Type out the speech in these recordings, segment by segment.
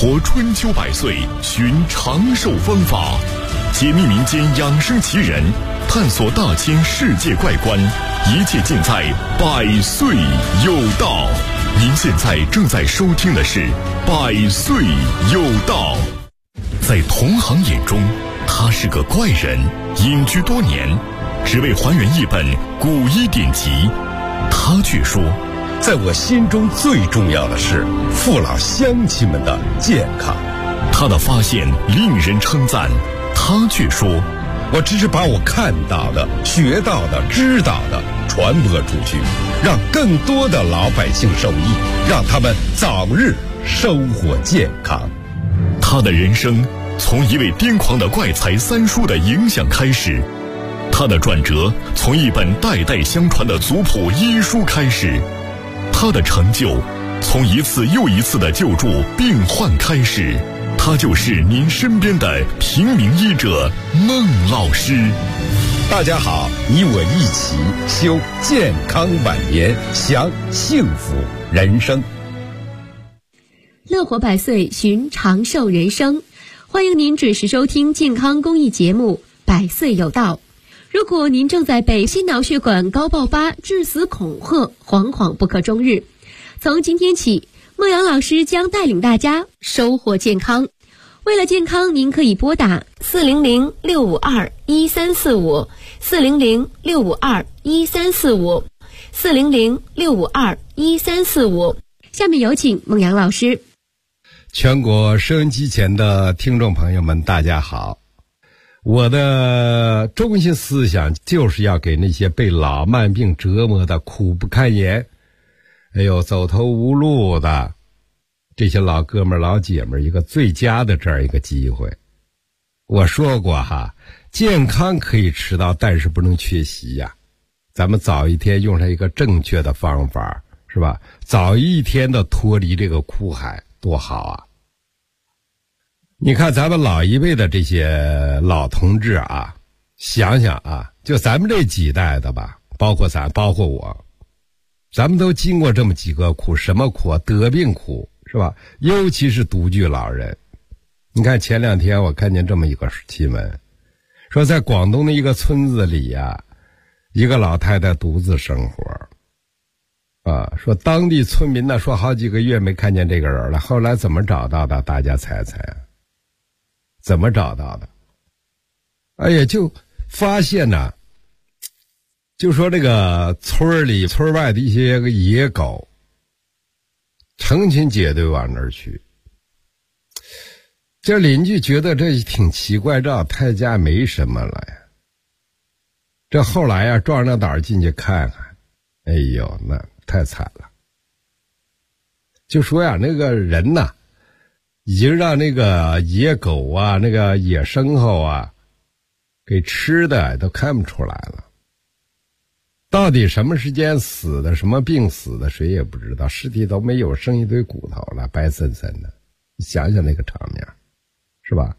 活春秋百岁，寻长寿方法，解密民间养生奇人，探索大千世界怪观，一切尽在百岁有道。您现在正在收听的是百岁有道。在同行眼中，他是个怪人，隐居多年，只为还原一本古医典籍。他却说， 在我心中最重要的是父老乡亲们的健康。 他的发现令人称赞，他却说， 我只是把我看到的、学到的、知道的传播出去，让更多的老百姓受益，让他们早日生活健康。 他的人生从一位癫狂的怪才三叔的影响开始，他的转折从一本代代相传的族谱医书开始，他的成就从一次又一次的救助病患开始。他就是您身边的平民医者孟老师。 大家好，你我一起修健康晚年，享幸福人生。 乐活百岁，寻长寿人生。欢迎您准时收听健康公益节目《百岁有道》。如果您正在被心脑血管高爆发、致死恐吓，惶惶不可终日，从今天起，孟阳老师将带领大家收获健康。为了健康，您可以拨打400-652-1345 400-652-1345 400-652-1345。下面有请孟阳老师。 全国收音机前的听众朋友们，大家好。我的中心思想就是要给那些被老慢病折磨的苦不堪言，走投无路的这些老哥们老姐们一个最佳的这样一个机会。我说过哈，健康可以迟到，但是不能缺席呀。咱们早一天用上一个正确的方法，是吧？早一天的脱离这个苦海，多好啊！你看咱们老一辈的这些老同志啊，想想啊，就咱们这几代的吧，包括我，咱们都经过这么几个苦。什么苦啊？得病苦，是吧？尤其是独居老人。你看前两天我看见这么一个新闻，说在广东的一个村子里呀，一个老太太独自生活说当地村民呢说好几个月没看见这个人了，后来怎么找到的？大家猜猜怎么找到的？就发现呢，就说这个村里村外的一些个野狗成群结队往那儿去。这邻居觉得这挺奇怪，这老太太家没什么了呀。这后来呀，壮着胆进去看看，那太惨了。就说呀，那个人呐，已经让那个野狗啊，那个野牲口啊，给吃的都看不出来了。到底什么时间死的，什么病死的，谁也不知道，尸体都没有，剩一堆骨头了，白森森的。你想想那个场面，是吧？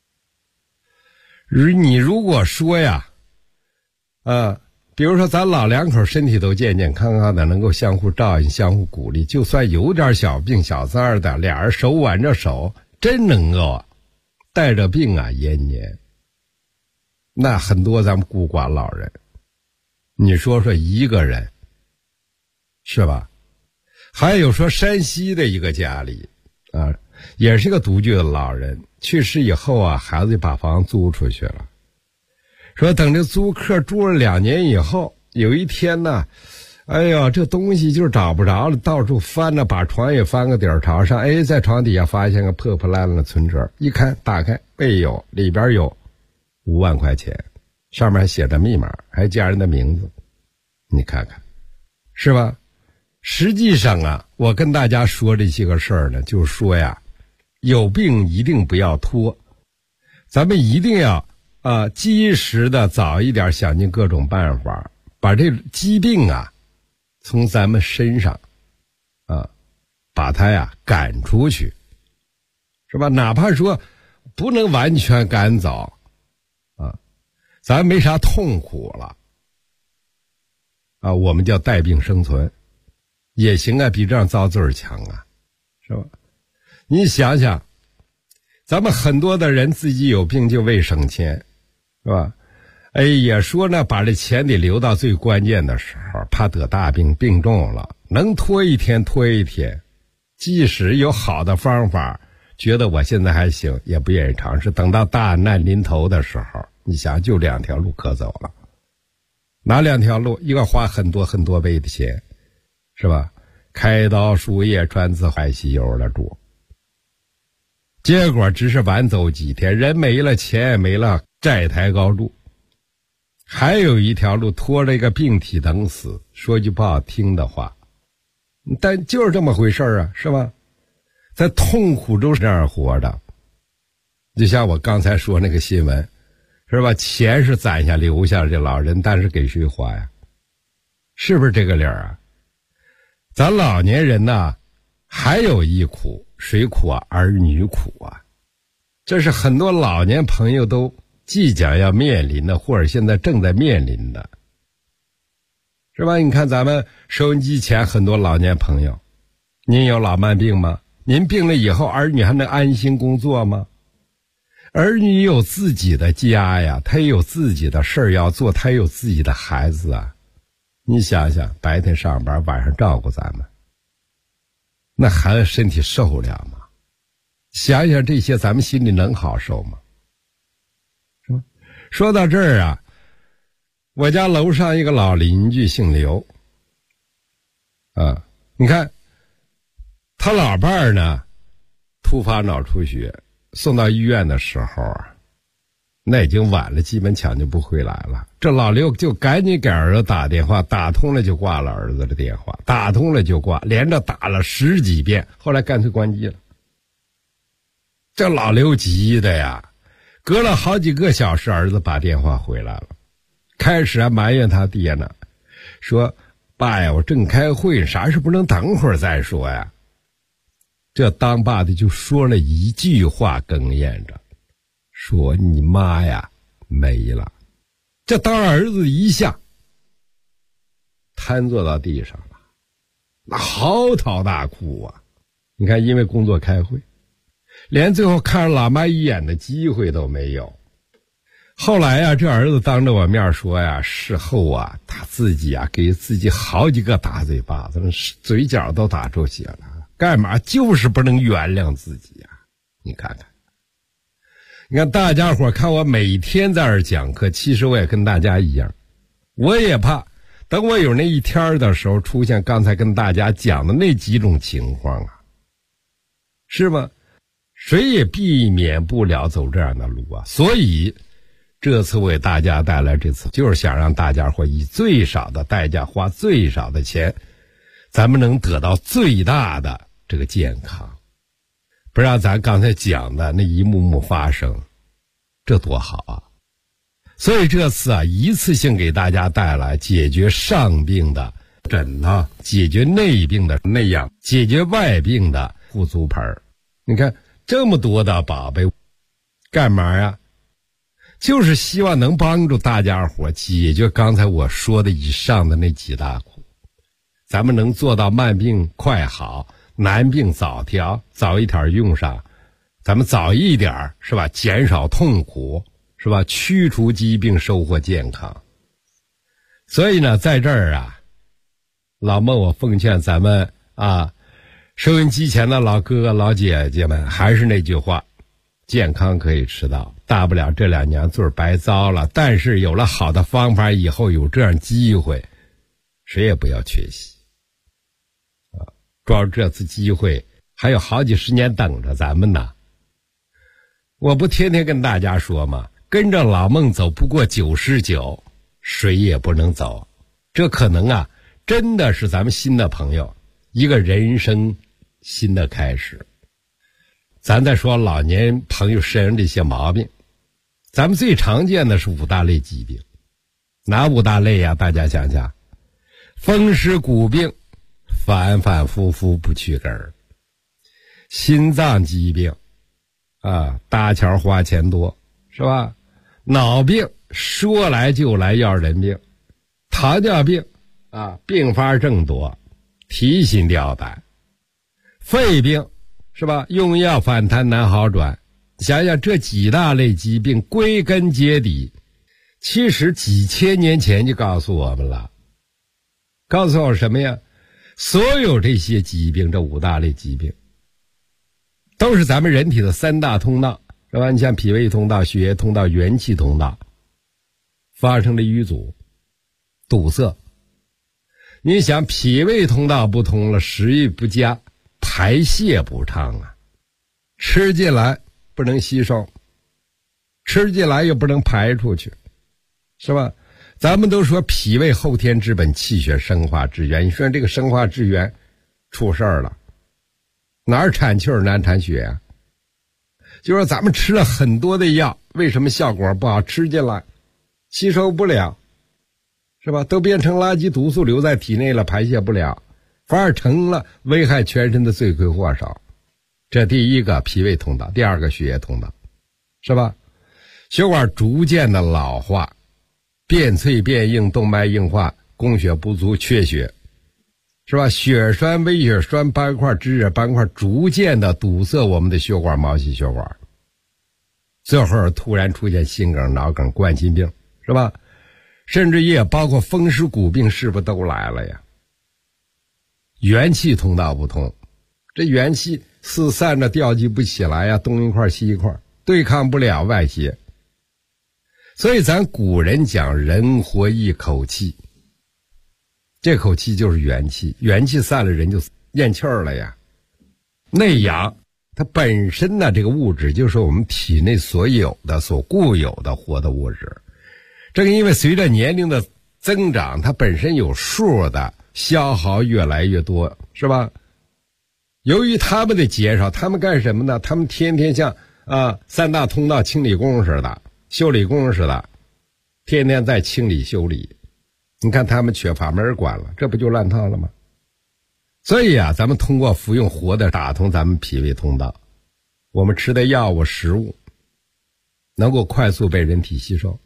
你如果说呀，比如说咱老两口身体都健健康康的，能够相互照应、相互鼓励，就算有点小病小灾的，俩人手挽着手，真能够带着病啊延年。那很多咱们孤寡老人，你说说一个人，是吧？还有说山西的一个家里也是个独居的老人，去世以后啊，孩子就把房租出去了。说等这租客住了2年以后，有一天呢，这东西就找不着了，到处翻了，把床也翻个底儿朝上，在床底下发现个破破烂烂的存折，一看打开，里边有5万块钱，上面还写着密码，还家人的名字，你看看，是吧？实际上啊，我跟大家说这些个事儿呢，就是说呀，有病一定不要拖，咱们一定要及时的早一点想尽各种办法，把这疾病啊从咱们身上把它呀赶出去，是吧？哪怕说不能完全赶走咱没啥痛苦了我们叫带病生存也行啊，比这样遭罪强啊，是吧？你想想咱们很多的人自己有病就为省钱，是吧？哎，也说呢，把这钱得留到最关键的时候，怕得大病，病重了，能拖一天拖一天。即使有好的方法，觉得我现在还行，也不愿意尝试。等到大难临头的时候，你想就2条路可走了。哪2条路？一个花很多很多倍的钱，是吧？开刀输液穿刺坏吸油的住，结果只是晚走几天，人没了，钱也没了，债台高筑。还有一条路，拖着一个病体等死，说句不好听的话，但就是这么回事啊，是吧？在痛苦中这样活着。就像我刚才说那个新闻，是吧？钱是攒下留下这老人，但是给谁花呀？是不是这个理儿啊？咱老年人呢，还有一苦，谁苦啊？儿女苦啊！这是很多老年朋友都即将要面临的，或者现在正在面临的，是吧？你看咱们收音机前很多老年朋友，您有老慢病吗？您病了以后，儿女还能安心工作吗？儿女有自己的家呀，他也有自己的事儿要做，他也有自己的孩子啊。你想想，白天上班，晚上照顾咱们，那孩子身体受了吗？想想这些，咱们心里能好受吗？是吧？说到这儿啊，我家楼上一个老邻居姓刘，你看他老伴儿呢，突发脑出血，送到医院的时候啊，那已经晚了，基本抢救不回来了。这老刘就赶紧给儿子打电话，打通了就挂了儿子的电话，打通了就挂，连着打了10几遍，后来干脆关机了。这老刘急的呀，隔了好几个小时，儿子把电话回来了，开始还埋怨他爹呢，说爸呀，我正开会，啥事不能等会儿再说呀？这当爸的就说了一句话，哽咽着说你妈呀没了。这当儿子一下瘫坐到地上了，那嚎啕大哭啊！你看，因为工作开会，连最后看老妈一眼的机会都没有。后来呀，这儿子当着我面说呀，事后啊，他自己啊给自己好几个大嘴巴子，嘴角都打出血了。干嘛？就是不能原谅自己呀！你看看。你看大家伙看我每天在这儿讲课，其实我也跟大家一样，我也怕等我有那一天的时候出现刚才跟大家讲的那几种情况啊，是吗？谁也避免不了走这样的路啊。所以这次为大家带来这次，就是想让大家伙以最少的代价，花最少的钱，咱们能得到最大的这个健康，不让咱刚才讲的那一幕幕发生，这多好啊！所以这次啊，一次性给大家带来解决上病的枕头，解决内病的内养，解决外病的护足盆。你看这么多的宝贝，干嘛呀？就是希望能帮助大家伙解决刚才我说的以上的那几大苦，咱们能做到慢病快好，难病早调，早一点用上，咱们早一点，是吧？减少痛苦，是吧？驱除疾病，收获健康。所以呢，在这儿啊，老孟我奉劝咱们啊，收音机前的老哥哥老姐姐们，还是那句话，健康可以迟到，大不了这2年罪白遭了，但是有了好的方法以后，有这样机会，谁也不要缺席啊！抓住这次机会，还有好几十年等着咱们呢。我不天天跟大家说吗？跟着老孟走不过99，谁也不能走。这可能啊，真的是咱们新的朋友一个人生新的开始。咱再说老年朋友身上这些毛病，咱们最常见的是5大类疾病。哪5大类呀？大家想想，风湿骨病反反复复不去根儿，心脏疾病啊，搭桥花钱多，是吧？脑病说来就来要人命，糖尿病啊，并发症多，提心吊胆，肺病是吧？用药反弹难好转， 想想这几大类疾病，归根结底，其实几千年前就告诉我们了。告诉我什么呀？所有这些疾病，这5大类疾病，都是咱们人体的3大通道，是吧？你像脾胃通道、血液通道、元气通道发生了淤阻、堵塞。你想脾胃通道不通了，食欲不佳，排泄不畅啊，吃进来不能吸收，吃进来又不能排出去，是吧？咱们都说脾胃后天之本，气血生化之源。你说这个生化之源出事儿了，哪儿产气儿哪儿产血啊？就说咱们吃了很多的药，为什么效果不好？吃进来吸收不了，是吧？都变成垃圾毒素留在体内了，排泄不了，反而成了危害全身的罪魁祸首。这第一个脾胃通道，第二个血液通道，是吧？血管逐渐的老化，变脆变硬，动脉硬化，供血不足，缺血，是吧？血栓、微血栓、斑块、脂质斑块逐渐的堵塞我们的血管、毛细血管，最后突然出现心梗、脑梗、冠心病，是吧？甚至也包括风湿骨病，是不是都来了呀？元气通道不通，这元气四散着调集不起来呀，东一块西一块，对抗不了外邪。所以咱古人讲人活一口气，这口气就是元气，元气散了人就咽气儿了呀。内阳它本身呢，这个物质就是我们体内所有的所固有的活的物质，正因为随着年龄的增长，它本身有数的消耗越来越多，是吧？由于他们的减少，他们干什么呢？他们天天像3大通道清理工似的，修理工似的，天天在清理修理。你看他们缺乏没人管了，这不就乱套了吗？所以咱们通过服用活的打通咱们脾胃通道，我们吃的药物食物能够快速被人体吸收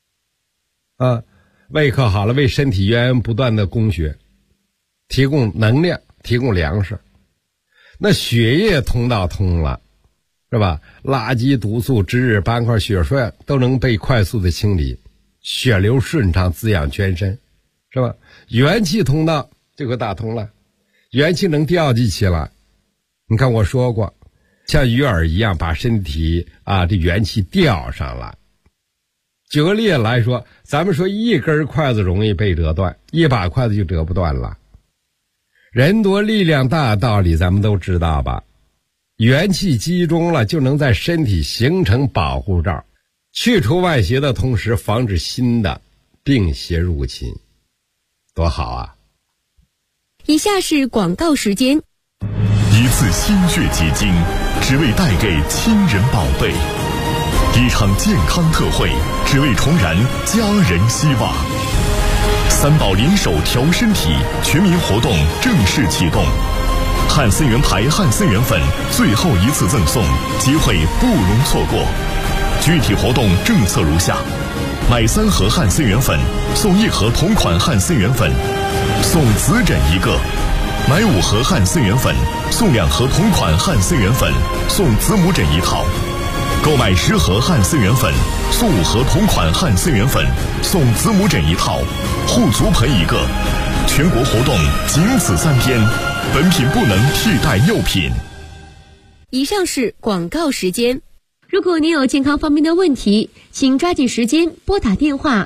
胃口好了，为身体源源不断的供血，提供能量，提供粮食。那血液通道通了，是吧？垃圾毒素、脂质斑块、血栓都能被快速的清理，血流顺畅，滋养全身，是吧？元气通道就给打通了，元气能调集起来。你看我说过，像鱼饵一样把身体这元气调上来。举个例子来说，咱们说一根筷子容易被折断，一把筷子就折不断了。人多力量大的道理咱们都知道吧？元气集中了，就能在身体形成保护罩，去除外邪的同时，防止新的病邪入侵，多好啊！ 以下是广告时间。 一次心血结晶，只为带给亲人宝贝；一场健康特惠，只为重燃家人希望。3宝联手调身体，全民活动正式启动。汉森源牌汉森源粉最后一次赠送，机会不容错过。具体活动政策如下：买3盒汉森源粉送1盒同款汉森源粉，送紫枕1个；买5盒汉森源粉送2盒同款汉森源粉，送子母枕1套；购买10盒汉森源粉送5盒同款汉森源粉，送子母枕1套，护足盆1个。全国活动仅此3天，本品不能替代药品。 以上是广告时间。如果您有健康方面的问题，请抓紧时间拨打电话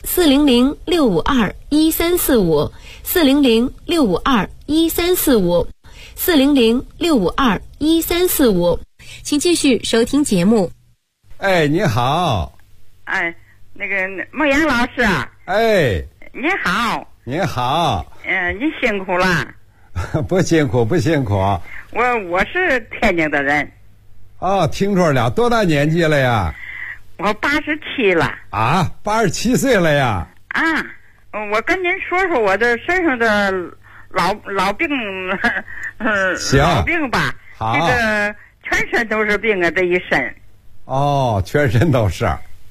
400-652-1345 400-652-1345 400-652-1345。请继续收听节目。 你好。 那个孟阳老师啊。你好。 你好。 你辛苦了。 不辛苦不辛苦。 我是天津的人。 听出来了，多大年纪了呀？ 我87了。 87岁了呀？ 我跟您说说我的身上的老病， 行， 老病吧。 好， 这个全身都是病啊，这一身。 全身都是。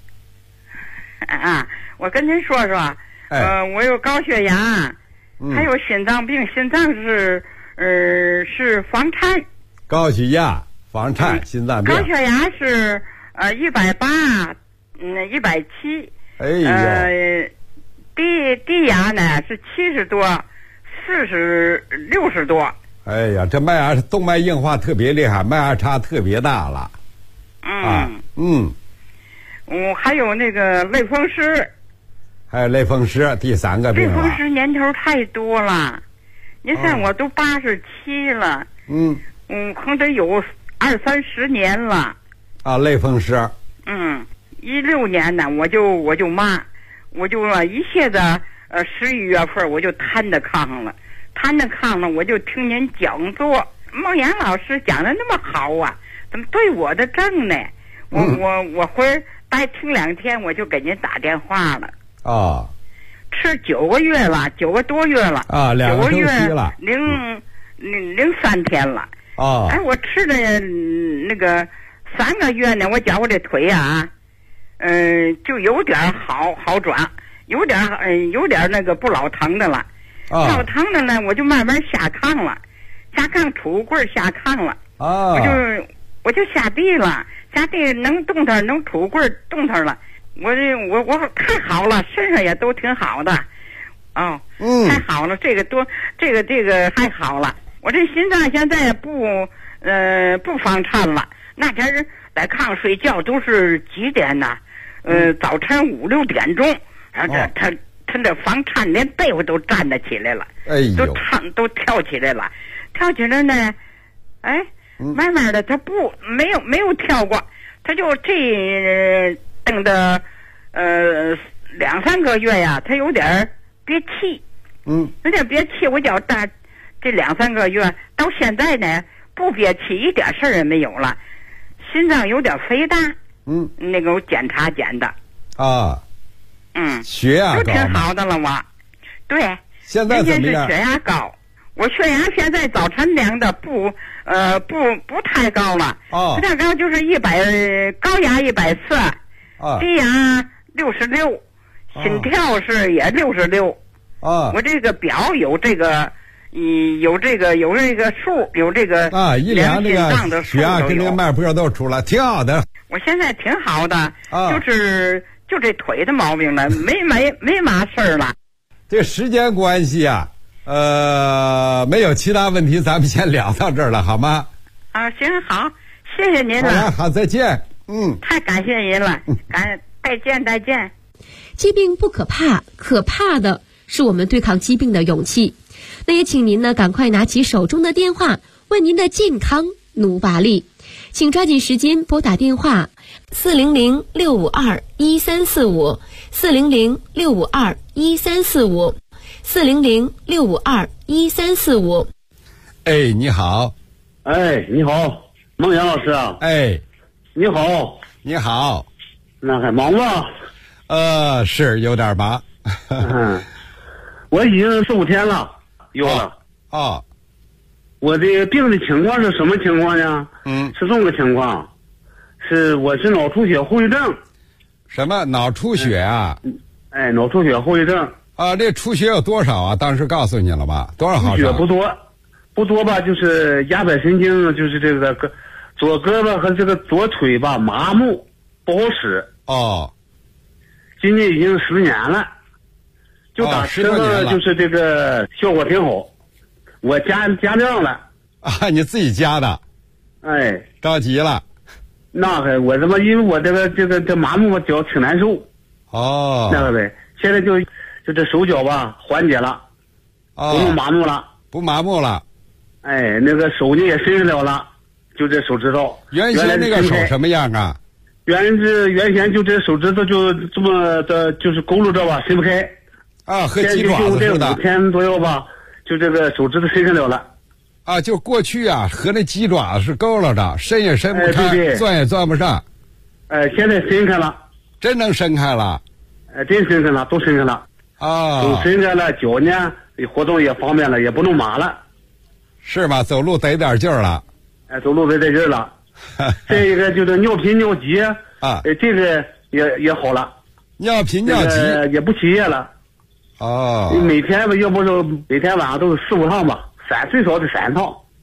我跟您说说，我有高血压，还有心脏病，心脏是房颤。 高血压、 房颤、心脏病。 高血压是180，170。 哎呦。 低压呢是70多，60多。 哎呀，这脉压动脉硬化特别厉害，脉压差特别大了。 还有那个类风湿。 还有类风湿，第3个病了。 类风湿年头太多了，你看我都87了。可能得有20-30年了。 类风湿。 16年呢，我就骂。我就一下子11月份我就瘫在炕上了，我就听您讲座，孟岩老师讲的那么好啊，怎么对我的症呢？我回待听2天，我就给您打电话了。吃9个月了，9个多月了 2个周期了 ，03天了。我吃的那个3个月呢，我觉我这腿啊。就有点好转，有点那个不老疼的了。老疼的呢，我就慢慢下炕了，下炕杵棍下炕了。我就下地了，下地能动弹，能杵棍动弹了。我太好了，身上也都挺好的。太好了，这个还好了。我这心脏现在不房颤了。那天在炕上睡觉都是几点呢？早晨5、6点钟，他这房颤连被窝都站得起来了，都跳起来了，呢，慢慢的他没有跳过，他就这等的2-3个月呀，他有点憋气，有点憋气，我觉得这2-3个月到现在呢不憋气，一点事儿也没有了，心脏有点肥大。那个我检查检的。 血压高都挺好的了我。对。 现在怎么样？ 是血压高，我血压现在早晨量的不太高了。不太高就是100，高压140，低压66，心跳是也66。我这个表有这个数，有这个一量那个血压跟那个脉搏都出来，挺好的。 我现在挺好的，就这腿的毛病了，没嘛事儿了。 这时间关系啊，没有其他问题，咱们先聊到这儿了，好吗？ 行，好，谢谢您了。 好，再见。 太感谢您了，再见。 疾病不可怕，可怕的是我们对抗疾病的勇气。那也请您呢赶快拿起手中的电话，为您的健康努把力。请抓紧时间拨打电话400-652-1345 400-652-1345 400-652-1345。 你好。 你好，孟岩老师啊。你好。 你好。 那还忙吗？ 是有点忙。 我已经15天了，有了。我的病的情况是什么情况呢？是这么个情况，我是脑出血后遗症。 什么脑出血啊？ 脑出血后遗症。 这出血有多少啊？当时告诉你了吧？多少毫升？ 出血不多吧？就是压迫神经，就是这个左胳膊和这个左腿吧麻木，不好使。今年已经10年了，就打吃了，就是这个效果挺好。我加量了。 你自己加的？着急了。 那个我他妈因为我这麻木，我脚挺难受。那个呗，现在就这手脚吧缓解了，不用麻木了。 不麻木了。 那个手呢也伸得了了，就这手指头。 原先那个手什么样啊？ 原先就这手指头就这么的，就是佝偻着吧，伸不开。 和鸡爪子似的。 5天左右吧，就这个手指头伸上了。 就过去啊，和那鸡爪子是佝偻着，伸也伸不开，钻也钻不上。 现在伸开了。 真能伸开了。 真伸开了，都伸开了。都伸开了，脚呢活动也方便了，也不弄麻了。 是吧？走路得点劲儿了。 走路得劲儿了。这一个就是尿频尿急这个也好了。 尿频尿急也不起夜了。每天吧，要不就每天晚上都是4、5趟吧，最少得3趟。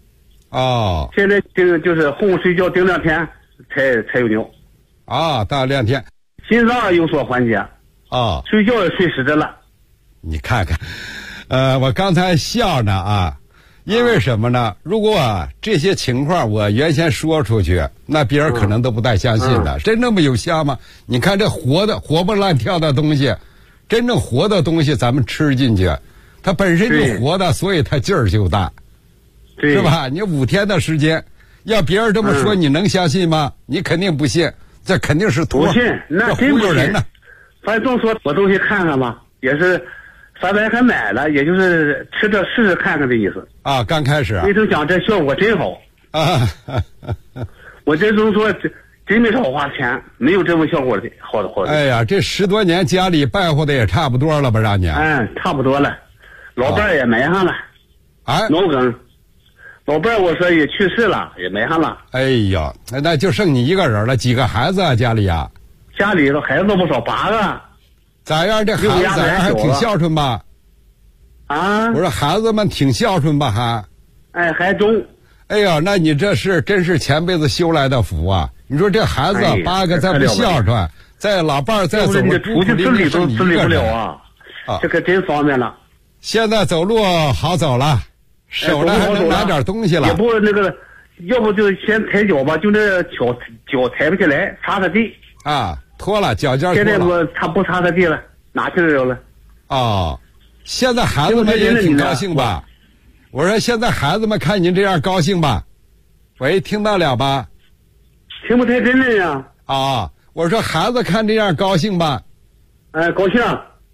哦， 现在就是哄睡觉顶2天才有牛。 啊，大2天， 心脏有所缓解。 啊， 睡觉也睡实着了。 你看看，我刚才笑呢啊，因为什么呢？如果这些情况我原先说出去，那别人可能都不太相信的。真那么有效吗？你看这活蹦乱跳的东西，真正活的东西咱们吃进去，它本身就活的，所以它劲儿就大，是吧？你5天的时间，要别人这么说，你能相信吗？你肯定不信，这肯定是不信，那真不信。反正说我东西看看吧，也是，反正还买了，也就是吃着试试看看的意思。 啊，刚开始。 没成想这效果真好。啊，我这种说真没少花钱，没有这么效果的好的。 哎呀，这10多年家里败活的也差不多了吧，让你？ 差不多了，老伴儿也埋上了。 哎， 脑梗，老伴儿我说也去世了，也埋上了。 哎呀，那就剩你一个人了，几个孩子啊？家里啊？ 家里头孩子不少，8个。 咋样？这孩子咋样？还挺孝顺吧？ 啊！ 我说孩子们挺孝顺吧？ 还中。 哎呀，那你这是真是前辈子修来的福啊！你说这孩子8个再不孝顺，在老伴儿再走路出去自理都自理不了啊！这可真方便了。 现在走路好走了，手上还能拿点东西了。 也不那个，要不就先抬脚吧，就那脚抬不起来，擦地。 啊，脱了脚尖。 现在他不擦地了，拿去了。 哦，现在孩子们也挺高兴吧？我说现在孩子们看您这样高兴吧？喂，听到了吧？ 听不太真的呀。 啊，我说孩子看这样高兴吧？ 高兴。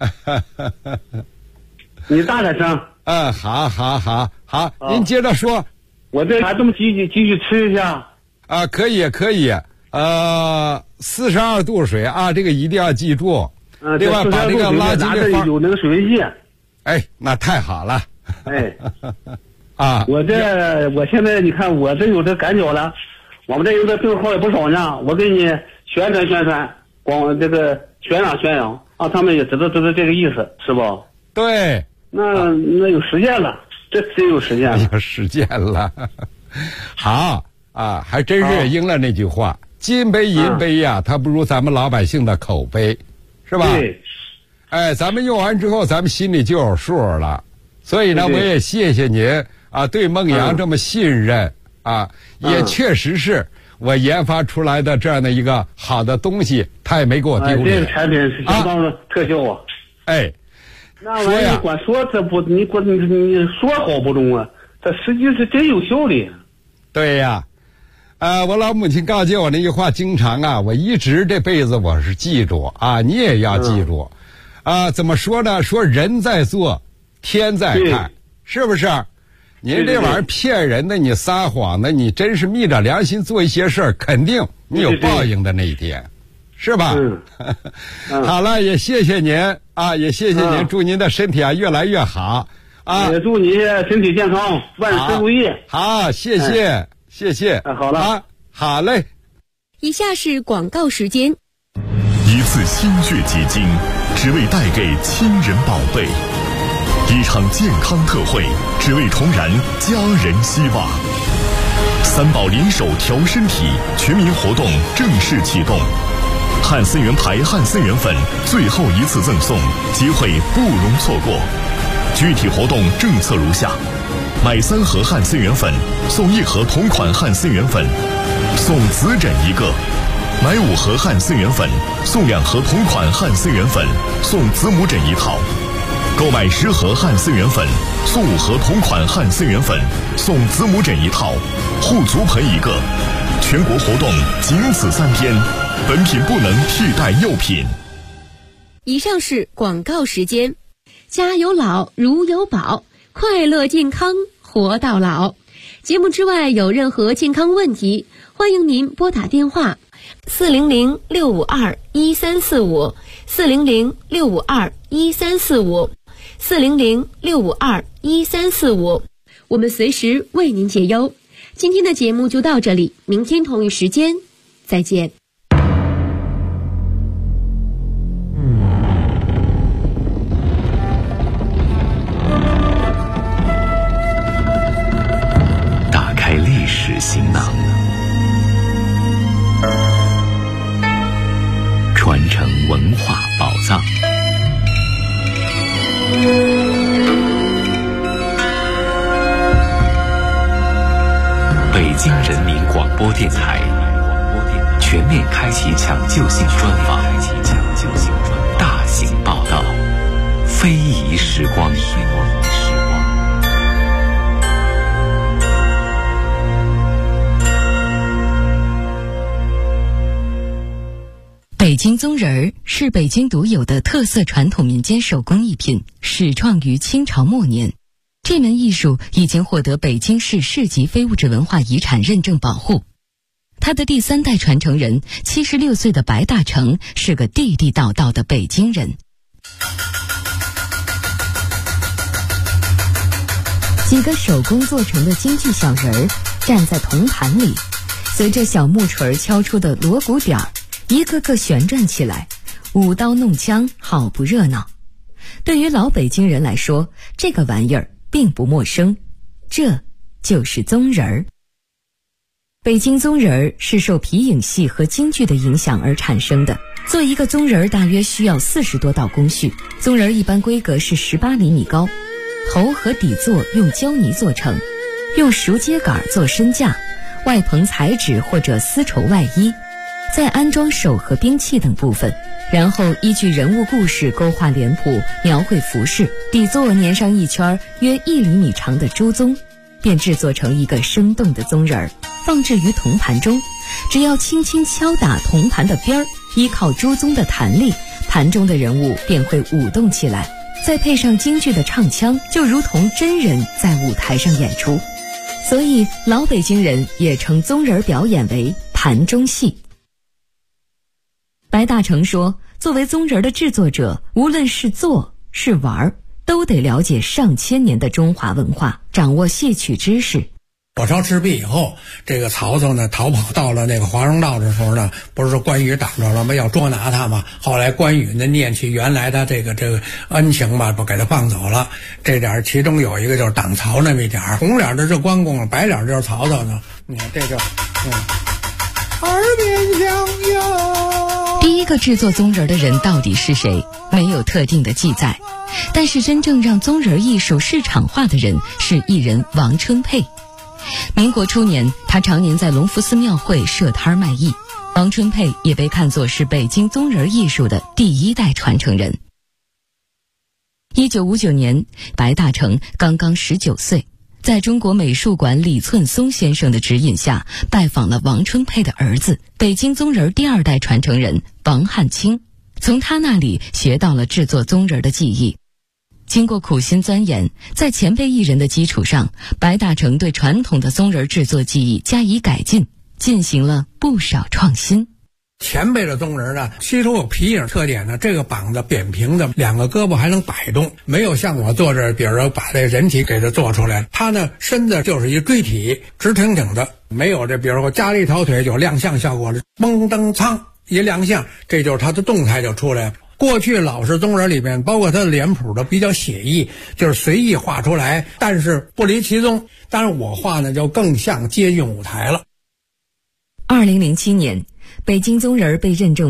你大点声。 好，您接着说。 我这还这么继续吃一下。 啊，可以。42度水啊，这个一定要记住。另外把这个垃圾这方有那个水温计。 哎，那太好了。 啊，我现在你看我这有这感觉了，我们这有的病号也不少呢，我给你宣传，光这个宣扬啊，他们也知道这个意思，是不？ 对。 那有实践了，这真有实践了。 有实践了。好啊，还真是应了那句话。金杯银杯呀，它不如咱们老百姓的口碑，是吧？ 对。 哎，咱们用完之后，咱们心里就有数了。所以呢，我也谢谢您啊，对孟阳这么信任啊，也确实是我研发出来的这样的一个好的东西，他也没给我丢脸。 这个产品是相当的特效啊。 哎， 那玩意儿光说这不，你说好不中啊，这实际是真有效的。 对呀。我老母亲告诫我那句话，经常啊，我一直这辈子我是记住啊，你也要记住，怎么说呢？说人在做，天在看，是不是？您这玩意儿骗人的，你撒谎的，你真是昧着良心做一些事儿，肯定你有报应的那一天，是吧？好了，也谢谢您啊，也谢谢您，祝您的身体啊越来越好啊！ 也祝你身体健康，万事如意。 好，谢谢。谢谢。 好了， 好嘞。 以下是广告时间。 一次心血结晶，只为带给亲人宝贝；一场健康特惠，只为重燃家人希望。3宝联手调身体全民活动正式启动，汉森源牌汉森源粉最后一次赠送，机会不容错过。具体活动政策如下：买3盒汉森源粉送1盒同款汉森源粉，送子枕1个；买5盒汉森源粉送2盒同款汉森源粉，送子母枕1套；购买10盒汉森源粉送5盒同款汉森源粉，送子母枕1套，护足盆1个。全国活动仅此3天，本品不能替代药品。 以上是广告时间。家有老，如有宝，快乐健康活到老。节目之外有任何健康问题，欢迎您拨打电话400-652-1345 400-652-1345 400-652-1345，我们随时为您解忧。今天的节目就到这里，明天同一时间再见。 打开人民广播电台全面开启抢救性专访，大型报道，非遗时光。 北京宗人儿是北京独有的特色传统民间手工艺品，始创于清朝末年。这门艺术已经获得北京市市级非物质文化遗产认证保护。他的第3代传承人76岁的白大成是个地地道道的北京人。几个手工做成的京剧小人儿站在铜盘里，随着小木锤敲出的锣鼓点儿，一个个旋转起来，舞刀弄枪，好不热闹。对于老北京人来说，这个玩意儿并不陌生，这就是宗人儿。北京宗人儿是受皮影戏和京剧的影响而产生的。做一个宗人儿大约需要40多道工序，宗人儿一般规格是18厘米高，头和底座用胶泥做成，用熟秸秆做身架，外棚彩纸或者丝绸外衣，再安装手和兵器等部分，然后依据人物故事勾画脸谱，描绘服饰，底座粘上一圈约1厘米长的猪鬃，便制作成一个生动的宗人儿，放置于铜盘中。只要轻轻敲打铜盘的边儿，依靠猪鬃的弹力，盘中的人物便会舞动起来，再配上京剧的唱腔，就如同真人在舞台上演出。所以老北京人也称宗人表演为盘中戏。白大成说，作为宗人的制作者，无论是做是玩，都得了解上千年的中华文化，掌握戏曲知识。 火烧赤壁以后，这个曹操呢逃跑到了那个华容道的时候呢，不是说关羽挡着了吗？要捉拿他嘛。后来关羽呢念起原来他这个恩情吧，不给他放走了。这点其中有一个就是挡曹那么一点，红脸的是关公，白脸就是曹操呢。你看这就耳边响哟。 第一个制作宗人的人到底是谁？没有特定的记载。但是真正让宗人艺术市场化的人是艺人王春佩。民国初年，他常年在隆福寺庙会设摊卖艺。王春佩也被看作是北京宗人艺术的第1代传承人。1959年，白大成刚刚19岁，在中国美术馆李寸松先生的指引下，拜访了王春佩的儿子，北京宗人第2代传承人王汉卿，从他那里学到了制作宗人的技艺。经过苦心钻研，在前辈艺人的基础上，白大成对传统的宗人制作技艺加以改进，进行了不少创新。 前辈的宗人呢，其实有皮影特点呢，这个膀子扁平的，2个胳膊还能摆动，没有像我做这，比如说把这人体给它做出来，他呢身子就是一锥体，直挺挺的，没有这比如说加了一条腿有亮相效果了，嘣噔噌一亮相，这就是他的动态就出来了。过去老式宗人里面，包括他的脸谱都比较写意，就是随意画出来，但是不离其宗。但是我画呢，就更像接近舞台了。 2007年，北京宗人被认证